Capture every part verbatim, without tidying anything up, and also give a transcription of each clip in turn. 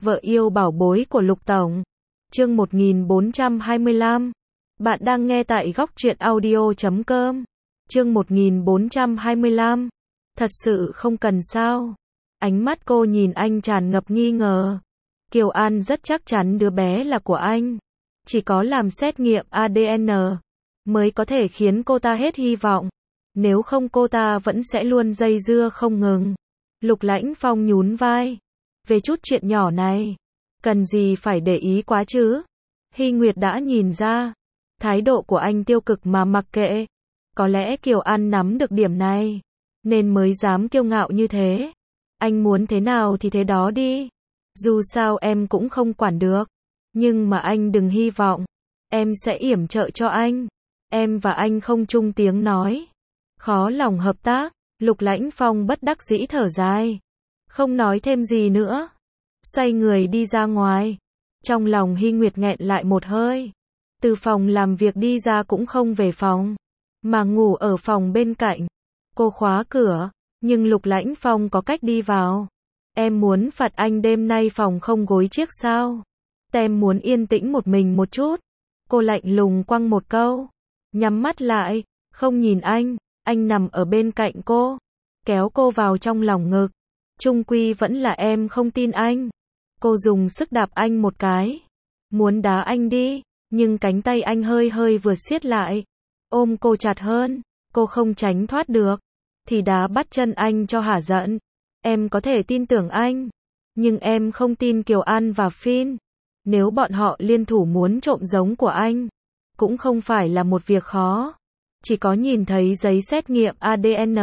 Vợ yêu bảo bối của Lục Tổng. Chương một nghìn bốn trăm hai mươi lăm. Bạn đang nghe tại góc truyện audio chấm com. Chương một nghìn bốn trăm hai mươi lăm. Thật sự không cần sao? Ánh mắt cô nhìn anh tràn ngập nghi ngờ. Kiều An rất chắc chắn đứa bé là của anh. Chỉ có làm xét nghiệm a đê en mới có thể khiến cô ta hết hy vọng. Nếu không cô ta vẫn sẽ luôn dây dưa không ngừng. Lục Lãnh Phong nhún vai. Về chút chuyện nhỏ này, cần gì phải để ý quá chứ? Hy Nguyệt đã nhìn ra. Thái độ của anh tiêu cực mà mặc kệ. Có lẽ Kiều An nắm được điểm này, nên mới dám kiêu ngạo như thế. Anh muốn thế nào thì thế đó đi. Dù sao em cũng không quản được. Nhưng mà anh đừng hy vọng em sẽ yểm trợ cho anh. Em và anh không chung tiếng nói. Khó lòng hợp tác. Lục Lãnh Phong bất đắc dĩ thở dài. Không nói thêm gì nữa. Xoay người đi ra ngoài. Trong lòng Hy Nguyệt nghẹn lại một hơi. Từ phòng làm việc đi ra cũng không về phòng, mà ngủ ở phòng bên cạnh. Cô khóa cửa, nhưng Lục Lãnh Phong có cách đi vào. Em muốn phạt anh đêm nay phòng không gối chiếc sao? Tem muốn yên tĩnh một mình một chút. Cô lạnh lùng quăng một câu. Nhắm mắt lại, không nhìn anh. Anh nằm ở bên cạnh cô, kéo cô vào trong lòng ngực. Chung quy vẫn là em không tin anh. Cô dùng sức đạp anh một cái, muốn đá anh đi, nhưng cánh tay anh hơi hơi vừa siết lại, ôm cô chặt hơn. Cô không tránh thoát được, thì đá bắt chân anh cho hả giận. Em có thể tin tưởng anh, nhưng em không tin Kiều An và Phin. Nếu bọn họ liên thủ muốn trộm giống của anh, cũng không phải là một việc khó. Chỉ có nhìn thấy giấy xét nghiệm a đê en,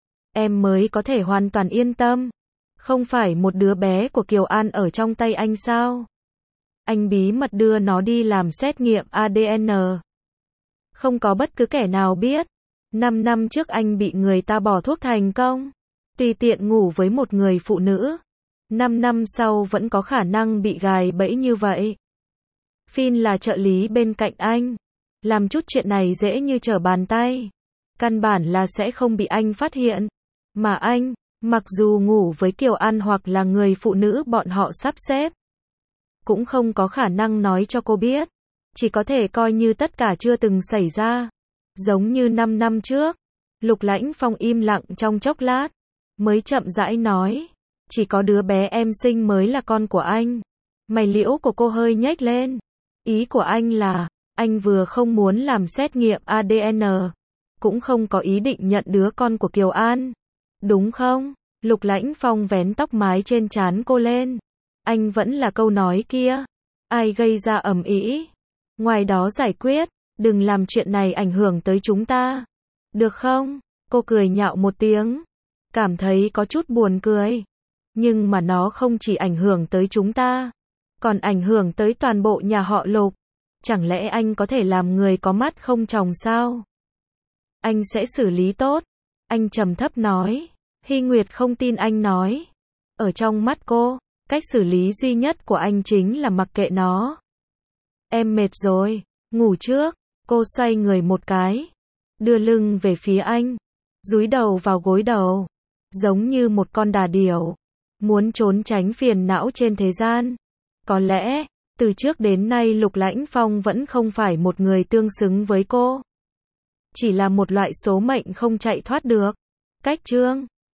em mới có thể hoàn toàn yên tâm. Không phải một đứa bé của Kiều An ở trong tay anh sao? Anh bí mật đưa nó đi làm xét nghiệm a đê en. Không có bất cứ kẻ nào biết. Năm năm trước anh bị người ta bỏ thuốc thành công. Tùy tiện ngủ với một người phụ nữ. Năm năm sau vẫn có khả năng bị gài bẫy như vậy. Phin là trợ lý bên cạnh anh. Làm chút chuyện này dễ như trở bàn tay. Căn bản là sẽ không bị anh phát hiện. Mà anh, mặc dù ngủ với Kiều An hoặc là người phụ nữ bọn họ sắp xếp, cũng không có khả năng nói cho cô biết. Chỉ có thể coi như tất cả chưa từng xảy ra. Giống như năm năm trước. Lục Lãnh Phong im lặng trong chốc lát, mới chậm rãi nói. Chỉ có đứa bé em sinh mới là con của anh. Mày liễu của cô hơi nhếch lên. Ý của anh là, anh vừa không muốn làm xét nghiệm a đê en, cũng không có ý định nhận đứa con của Kiều An. Đúng không? Lục Lãnh Phong vén tóc mái trên trán cô lên. Anh vẫn là câu nói kia. Ai gây ra ầm ĩ, ngoài đó giải quyết. Đừng làm chuyện này ảnh hưởng tới chúng ta. Được không? Cô cười nhạo một tiếng. Cảm thấy có chút buồn cười. Nhưng mà nó không chỉ ảnh hưởng tới chúng ta, còn ảnh hưởng tới toàn bộ nhà họ Lục. Chẳng lẽ anh có thể làm người có mắt không tròng sao? Anh sẽ xử lý tốt. Anh trầm thấp nói. Hy Nguyệt không tin anh nói. Ở trong mắt cô, cách xử lý duy nhất của anh chính là mặc kệ nó. Em mệt rồi, ngủ trước. Cô xoay người một cái, đưa lưng về phía anh, dúi đầu vào gối đầu, giống như một con đà điểu, muốn trốn tránh phiền não trên thế gian. Có lẽ, từ trước đến nay Lục Lãnh Phong vẫn không phải một người tương xứng với cô. Chỉ là một loại số mệnh không chạy thoát được. Cách chương